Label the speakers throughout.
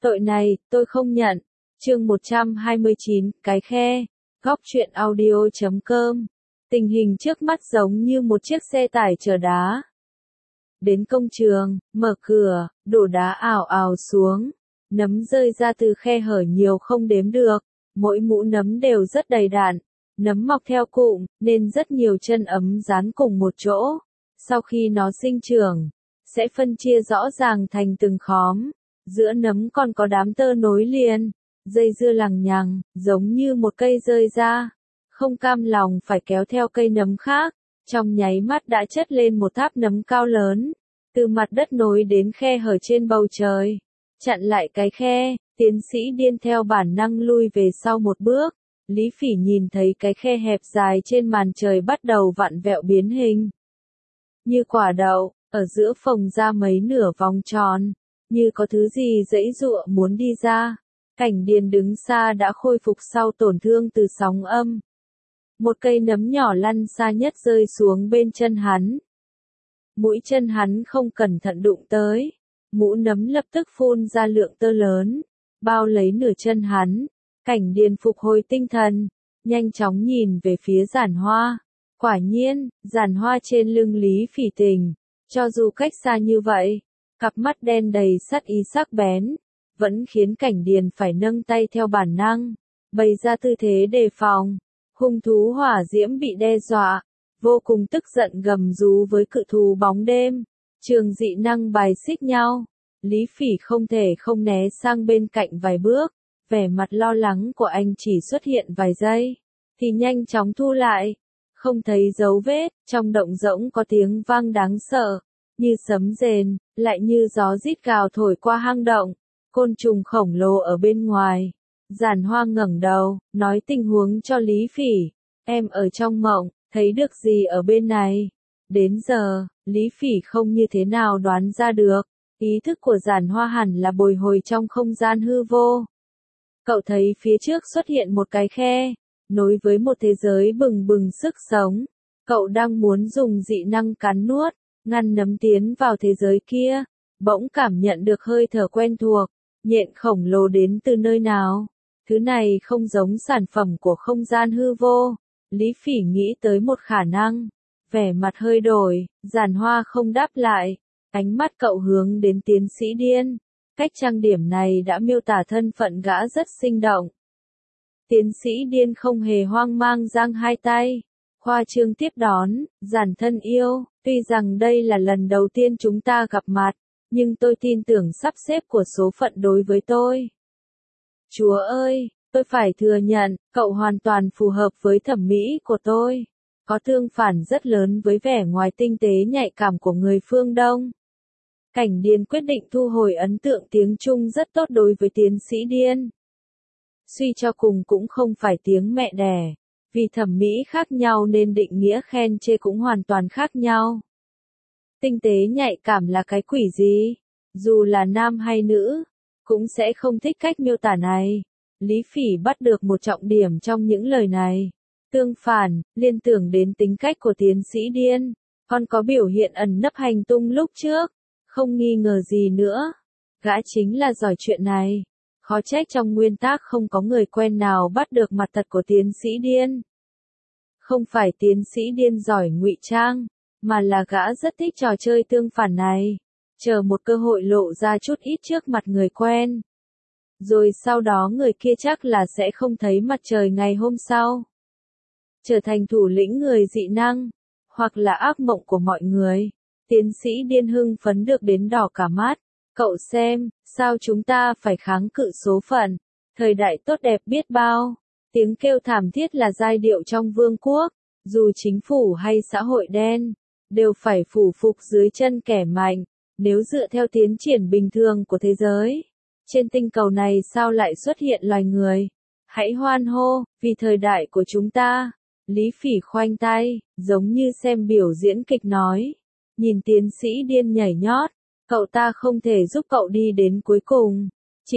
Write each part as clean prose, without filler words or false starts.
Speaker 1: Tội này, tôi không nhận. Chương 129, cái khe. Góc truyện audio.com. Tình hình trước mắt giống như một chiếc xe tải chở đá. Đến công trường, mở cửa, đổ đá ào ào xuống. Nấm rơi ra từ khe hở nhiều không đếm được. Mỗi mũ nấm đều rất đầy đặn. Nấm mọc theo cụm, nên rất nhiều chân ấm dán cùng một chỗ. Sau khi nó sinh trưởng, sẽ phân chia rõ ràng thành từng khóm. Giữa nấm còn có đám tơ nối liền, dây dưa lằng nhằng, giống như một cây rơi ra. Không cam lòng phải kéo theo cây nấm khác, trong nháy mắt đã chất lên một tháp nấm cao lớn, từ mặt đất nối đến khe hở trên bầu trời. Chặn lại cái khe, tiến sĩ điên theo bản năng lui về sau một bước. Lý Phỉ nhìn thấy cái khe hẹp dài trên màn trời bắt đầu vặn vẹo biến hình. Như quả đậu, ở giữa phồng ra mấy nửa vòng tròn, như có thứ gì giãy giụa muốn đi ra. Cảnh Điền đứng xa đã khôi phục sau tổn thương từ sóng âm. Một cây nấm nhỏ lăn xa nhất rơi xuống bên chân hắn. Mũi chân hắn không cẩn thận đụng tới. Mũ nấm lập tức phun ra lượng tơ lớn, bao lấy nửa chân hắn. Cảnh Điền phục hồi tinh thần, nhanh chóng nhìn về phía giản hoa. Quả nhiên, giản hoa trên lưng Lý Phỉ Tình, cho dù cách xa như vậy, cặp mắt đen đầy sát ý sắc bén, vẫn khiến Cảnh Điền phải nâng tay theo bản năng, bày ra tư thế đề phòng. Hung thú hỏa diễm bị đe dọa, vô cùng tức giận gầm rú với cự thú bóng đêm. Trường dị năng bài xích nhau, Lý Phỉ không thể không né sang bên cạnh vài bước, vẻ mặt lo lắng của anh chỉ xuất hiện vài giây, thì nhanh chóng thu lại. Không thấy dấu vết, trong động rỗng có tiếng vang đáng sợ, như sấm rền, lại như gió rít gào thổi qua hang động, côn trùng khổng lồ ở bên ngoài. Giản Hoa ngẩng đầu, nói tình huống cho Lý Phỉ, em ở trong mộng, thấy được gì ở bên này? Đến giờ, Lý Phỉ không như thế nào đoán ra được, ý thức của Giản Hoa hẳn là bồi hồi trong không gian hư vô. Cậu thấy phía trước xuất hiện một cái khe, nối với một thế giới bừng bừng sức sống. Cậu đang muốn dùng dị năng cắn nuốt, ngăn nấm tiến vào thế giới kia, bỗng cảm nhận được hơi thở quen thuộc. Nhện khổng lồ đến từ nơi nào? Thứ này không giống sản phẩm của không gian hư vô. Lý Phỉ nghĩ tới một khả năng. Vẻ mặt hơi đổi, Giản Hoa không đáp lại. Ánh mắt cậu hướng đến tiến sĩ điên. Cách trang điểm này đã miêu tả thân phận gã rất sinh động. Tiến sĩ điên không hề hoang mang giang hai tay. Khoa trương tiếp đón, Giản thân yêu, tuy rằng đây là lần đầu tiên chúng ta gặp mặt, nhưng tôi tin tưởng sắp xếp của số phận đối với tôi. Chúa ơi, tôi phải thừa nhận, cậu hoàn toàn phù hợp với thẩm mỹ của tôi. Có tương phản rất lớn với vẻ ngoài tinh tế nhạy cảm của người phương Đông. Cảnh Điền quyết định thu hồi ấn tượng tiếng Trung rất tốt đối với tiến sĩ điên. Suy cho cùng cũng không phải tiếng mẹ đẻ, vì thẩm mỹ khác nhau nên định nghĩa khen chê cũng hoàn toàn khác nhau. Tinh tế nhạy cảm là cái quỷ gì? Dù là nam hay nữ, cũng sẽ không thích cách miêu tả này. Lý Phỉ bắt được một trọng điểm trong những lời này. Tương phản, liên tưởng đến tính cách của tiến sĩ điên, còn có biểu hiện ẩn nấp hành tung lúc trước, không nghi ngờ gì nữa. Gã chính là giỏi chuyện này. Khó trách trong nguyên tác không có người quen nào bắt được mặt thật của tiến sĩ điên. Không phải tiến sĩ điên giỏi ngụy trang, mà là gã rất thích trò chơi tương phản này. Chờ một cơ hội lộ ra chút ít trước mặt người quen. Rồi sau đó người kia chắc là sẽ không thấy mặt trời ngày hôm sau. Trở thành thủ lĩnh người dị năng, hoặc là ác mộng của mọi người. Tiến sĩ điên hưng phấn được đến đỏ cả mắt. Cậu xem, sao chúng ta phải kháng cự số phận, thời đại tốt đẹp biết bao. Tiếng kêu thảm thiết là giai điệu trong vương quốc, dù chính phủ hay xã hội đen, đều phải phủ phục dưới chân kẻ mạnh. Nếu dựa theo tiến triển bình thường của thế giới, trên tinh cầu này sao lại xuất hiện loài người? Hãy hoan hô, vì thời đại của chúng ta. Lý Phỉ khoanh tay, giống như xem biểu diễn kịch nói. Nhìn tiến sĩ điên nhảy nhót, cậu ta không thể giúp cậu đi đến cuối cùng. Chỉ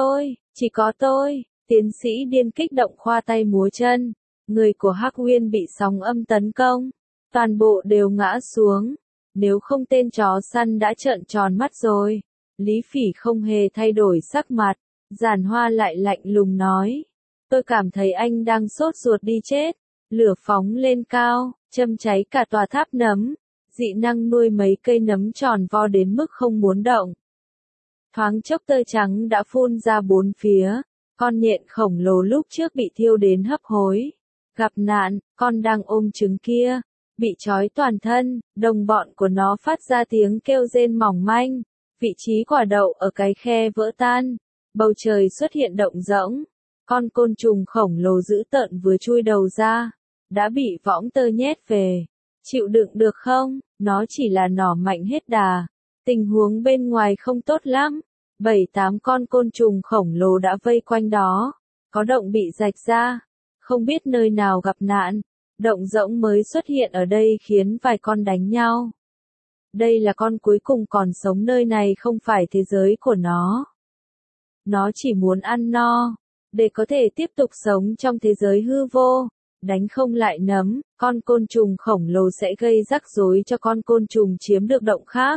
Speaker 1: có tôi, tiến sĩ điên kích động khoa tay múa chân. Người của Hắc Uyên bị sóng âm tấn công, toàn bộ đều ngã xuống. Nếu không tên chó săn đã trợn tròn mắt rồi. Lý Phỉ không hề thay đổi sắc mặt, Giản Hoa lại lạnh lùng nói. Tôi cảm thấy anh đang sốt ruột đi chết. Lửa phóng lên cao, châm cháy cả tòa tháp nấm. Dị năng nuôi mấy cây nấm tròn vo đến mức không muốn động. Thoáng chốc tơ trắng đã phun ra bốn phía. Con nhện khổng lồ lúc trước bị thiêu đến hấp hối. Gặp nạn, con đang ôm trứng kia. Bị trói toàn thân, đồng bọn của nó phát ra tiếng kêu rên mỏng manh. Vị trí quả đậu ở cái khe vỡ tan. Bầu trời xuất hiện động rỗng. Con côn trùng khổng lồ dữ tợn vừa chui đầu ra. Đã bị võng tơ nhét về. Chịu đựng được không? Nó chỉ là nỏ mạnh hết đà. Tình huống bên ngoài không tốt lắm. 7-8 con côn trùng khổng lồ đã vây quanh đó. Có động bị rạch ra. Không biết nơi nào gặp nạn. Động rỗng mới xuất hiện ở đây khiến vài con đánh nhau. Đây là con cuối cùng còn sống nơi này, không phải thế giới của nó. Nó chỉ muốn ăn no, để có thể tiếp tục sống trong thế giới hư vô. Đánh không lại nấm, con côn trùng khổng lồ sẽ gây rắc rối cho con côn trùng chiếm được động khác.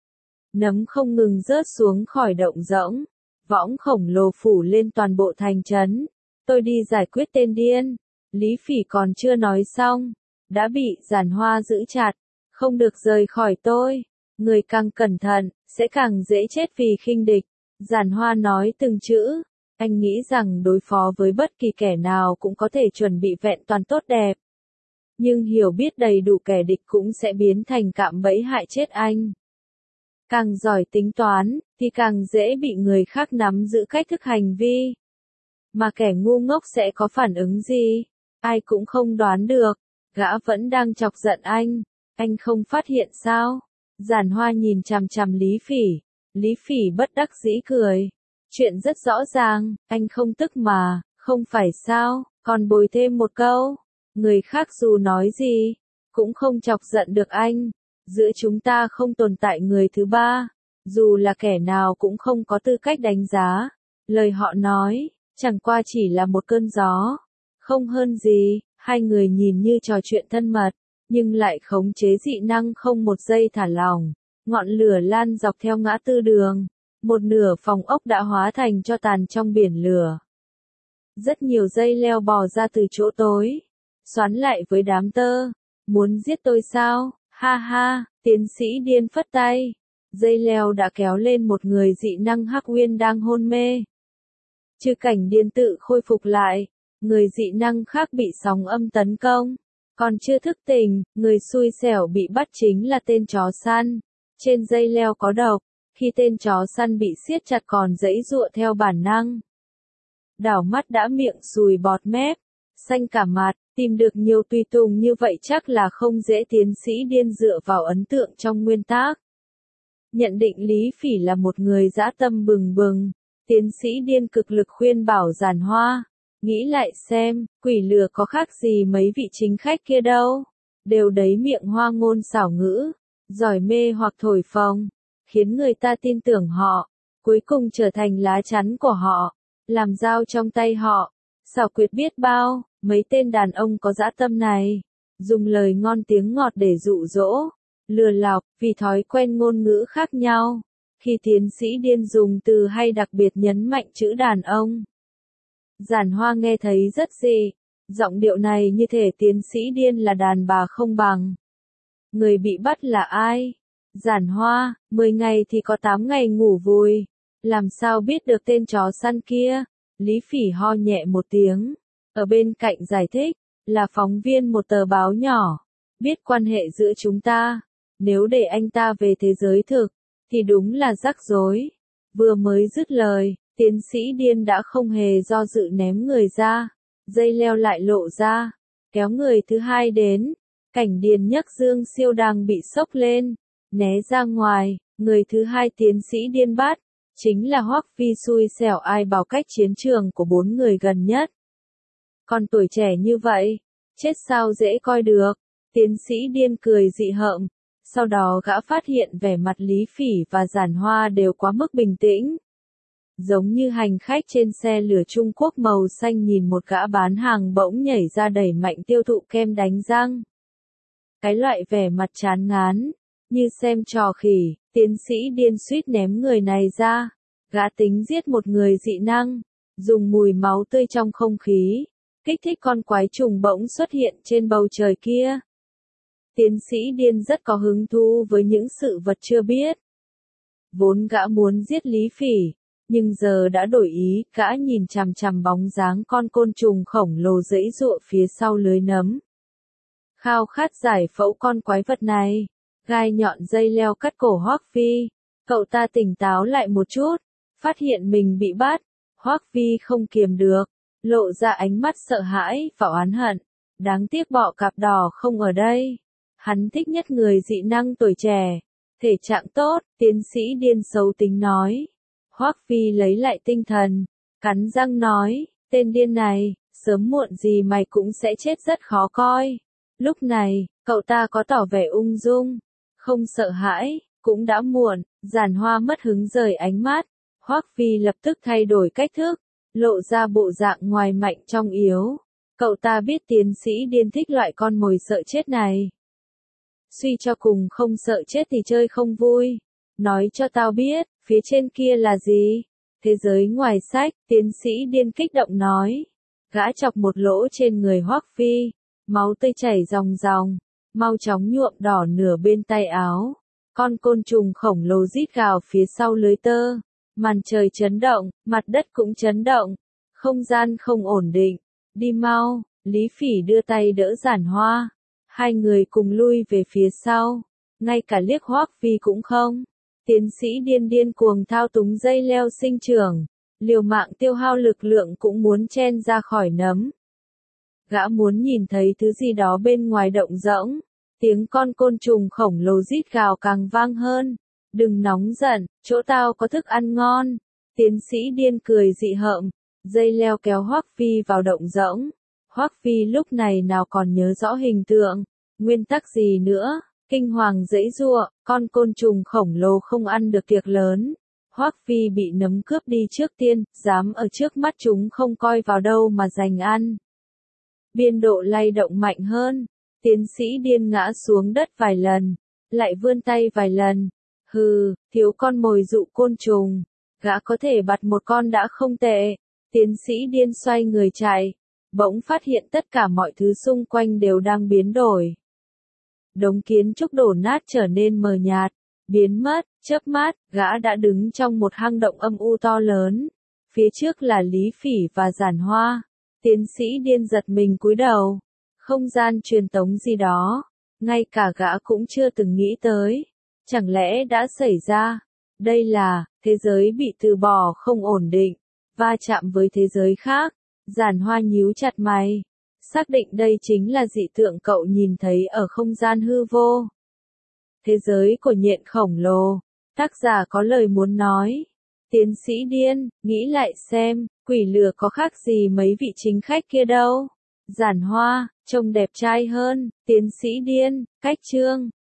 Speaker 1: Nấm không ngừng rớt xuống khỏi động rỗng. Võng khổng lồ phủ lên toàn bộ thành trấn. Tôi đi giải quyết tên điên. Lý Phỉ còn chưa nói xong, đã bị Giản Hoa giữ chặt. Không được rời khỏi tôi. Người càng cẩn thận, sẽ càng dễ chết vì khinh địch. Giản Hoa nói từng chữ. Anh nghĩ rằng đối phó với bất kỳ kẻ nào cũng có thể chuẩn bị vẹn toàn tốt đẹp. Nhưng hiểu biết đầy đủ kẻ địch cũng sẽ biến thành cạm bẫy hại chết anh. Càng giỏi tính toán, thì càng dễ bị người khác nắm giữ cách thức hành vi. Mà kẻ ngu ngốc sẽ có phản ứng gì? Ai cũng không đoán được. Gã vẫn đang chọc giận anh không phát hiện sao? Giản Hoa nhìn chằm chằm Lý Phỉ. Lý Phỉ bất đắc dĩ cười. Chuyện rất rõ ràng, anh không tức mà, không phải sao? Còn bồi thêm một câu. Người khác dù nói gì, cũng không chọc giận được anh. Giữa chúng ta không tồn tại người thứ ba. Dù là kẻ nào cũng không có tư cách đánh giá. Lời họ nói, chẳng qua chỉ là một cơn gió. Không hơn gì, hai người nhìn như trò chuyện thân mật, nhưng lại khống chế dị năng không một giây thả lỏng. Ngọn lửa lan dọc theo ngã tư đường. Một nửa phòng ốc đã hóa thành tro tàn trong biển lửa. Rất nhiều dây leo bò ra từ chỗ tối. Xoắn lại với đám tơ. Muốn giết tôi sao? Ha ha, tiến sĩ điên phất tay. Dây leo đã kéo lên một người dị năng Hắc Uyên đang hôn mê. Trừ cảnh điên tự khôi phục lại. Người dị năng khác bị sóng âm tấn công. Còn chưa thức tỉnh, người xui xẻo bị bắt chính là tên chó săn. Trên dây leo có độc. Khi tên chó săn bị siết chặt còn giãy giụa theo bản năng. Đảo mắt đã miệng sùi bọt mép, xanh cả mặt, tìm được nhiều tùy tùng như vậy chắc là không dễ. Tiến sĩ điên dựa vào ấn tượng trong nguyên tác. Nhận định Lý Phỉ là một người dã tâm bừng bừng. Tiến sĩ điên cực lực khuyên bảo Giản Hoa. Nghĩ lại xem, quỷ lừa có khác gì mấy vị chính khách kia đâu. Đều đấy miệng hoa ngôn xảo ngữ, giỏi mê hoặc thổi phồng, khiến người ta tin tưởng họ, cuối cùng trở thành lá chắn của họ, làm dao trong tay họ. Xảo quyệt biết bao, mấy tên đàn ông có dã tâm này, dùng lời ngon tiếng ngọt để dụ dỗ, lừa lọc, vì thói quen ngôn ngữ khác nhau. Khi tiến sĩ điên dùng từ hay đặc biệt nhấn mạnh chữ đàn ông. Giản Hoa nghe thấy rất dị, giọng điệu này như thể tiến sĩ điên là đàn bà không bằng. Người bị bắt là ai? Giản Hoa, 10 ngày thì có 8 ngày ngủ vùi. Làm sao biết được tên chó săn kia? Lý Phỉ ho nhẹ một tiếng. Ở bên cạnh giải thích, là phóng viên một tờ báo nhỏ. Biết quan hệ giữa chúng ta. Nếu để anh ta về thế giới thực, thì đúng là rắc rối. Vừa mới dứt lời, tiến sĩ điên đã không hề do dự ném người ra. Dây leo lại lộ ra. Kéo người thứ hai đến. Cảnh Điền nhấc dương siêu đang bị sốc lên. Né ra ngoài, người thứ hai tiến sĩ điên bắt. Chính là Hoắc Vi xui xẻo ai bảo cách chiến trường của 4 người gần nhất. Còn tuổi trẻ như vậy, chết sao dễ coi được. Tiến sĩ điên cười dị hợm. Sau đó gã phát hiện vẻ mặt Lý Phỉ và Giản Hoa đều quá mức bình tĩnh. Giống như hành khách trên xe lửa Trung Quốc màu xanh nhìn một gã bán hàng bỗng nhảy ra đẩy mạnh tiêu thụ kem đánh răng. Cái loại vẻ mặt chán ngán, Như xem trò khỉ, tiến sĩ điên suýt ném người này ra. Gã tính giết một người dị năng, dùng mùi máu tươi trong không khí, kích thích con quái trùng bỗng xuất hiện trên bầu trời kia. Tiến sĩ điên rất có hứng thú với những sự vật chưa biết. Vốn gã muốn giết Lý Phỉ, nhưng giờ đã đổi ý, gã nhìn chằm chằm bóng dáng con côn trùng khổng lồ giãy giụa phía sau lưới nấm. Khao khát giải phẫu con quái vật này, gai nhọn dây leo cắt cổ Hoắc Vi. Cậu ta tỉnh táo lại một chút, phát hiện mình bị bắt. Hoắc Vi không kiềm được, lộ ra ánh mắt sợ hãi và oán hận. Đáng tiếc bọ cạp đỏ không ở đây. Hắn thích nhất người dị năng tuổi trẻ, thể trạng tốt, tiến sĩ điên xấu tính nói. Hoắc Vi lấy lại tinh thần, cắn răng nói, tên điên này, sớm muộn gì mày cũng sẽ chết rất khó coi. Lúc này, cậu ta có tỏ vẻ ung dung, không sợ hãi, cũng đã muộn. Giản Hoa mất hứng rời ánh mắt. Hoắc Vi lập tức thay đổi cách thức, lộ ra bộ dạng ngoài mạnh trong yếu. Cậu ta biết tiến sĩ điên thích loại con mồi sợ chết này. Suy cho cùng không sợ chết thì chơi không vui. Nói cho tao biết, phía trên kia là gì? Thế giới ngoài sách, tiến sĩ điên kích động nói. Gã chọc một lỗ trên người Hoắc Vi, máu tươi chảy ròng ròng, mau chóng nhuộm đỏ nửa bên tay áo. Con côn trùng khổng lồ rít gào phía sau lưới tơ. Màn trời chấn động, mặt đất cũng chấn động. Không gian không ổn định. Đi mau, Lý Phỉ đưa tay đỡ Giản Hoa. Hai người cùng lui về phía sau. Ngay cả liếc Hoắc Vi cũng không. Tiến sĩ điên cuồng thao túng dây leo sinh trưởng. Liều mạng tiêu hao lực lượng cũng muốn chen ra khỏi nấm. Gã muốn nhìn thấy thứ gì đó bên ngoài động rỗng. Tiếng con côn trùng khổng lồ rít gào càng vang hơn. Đừng nóng giận, chỗ tao có thức ăn ngon. Tiến sĩ điên cười dị hợm. Dây leo kéo Hoắc Vi vào động rỗng. Hoắc Vi lúc này nào còn nhớ rõ hình tượng, nguyên tắc gì nữa. Kinh hoàng giãy giụa, con côn trùng khổng lồ không ăn được tiệc lớn. Hoắc Vi bị nấm cướp đi trước tiên, dám ở trước mắt chúng không coi vào đâu mà giành ăn. Biên độ lay động mạnh hơn. Tiến sĩ điên ngã xuống đất vài lần, lại vươn tay vài lần. Hừ, thiếu con mồi dụ côn trùng. Gã có thể bắt một con đã không tệ. Tiến sĩ điên xoay người chạy. Bỗng phát hiện tất cả mọi thứ xung quanh đều đang biến đổi. Đống kiến trúc đổ nát trở nên mờ nhạt, biến mất, chớp mắt, gã đã đứng trong một hang động âm u to lớn. Phía trước là Lý Phỉ và Giản Hoa. Tiến sĩ điên giật mình cúi đầu. Không gian truyền tống gì đó, ngay cả gã cũng chưa từng nghĩ tới. Chẳng lẽ đã xảy ra? Đây là, thế giới bị từ bỏ không ổn định, va chạm với thế giới khác. Giản Hoa nhíu chặt mày. Xác định đây chính là dị tượng cậu nhìn thấy ở không gian hư vô. Thế giới của nhện khổng lồ. Tác giả có lời muốn nói. Tiến sĩ điên, nghĩ lại xem, quỷ lửa có khác gì mấy vị chính khách kia đâu. Giản Hoa, trông đẹp trai hơn. Tiến sĩ điên, cách chương.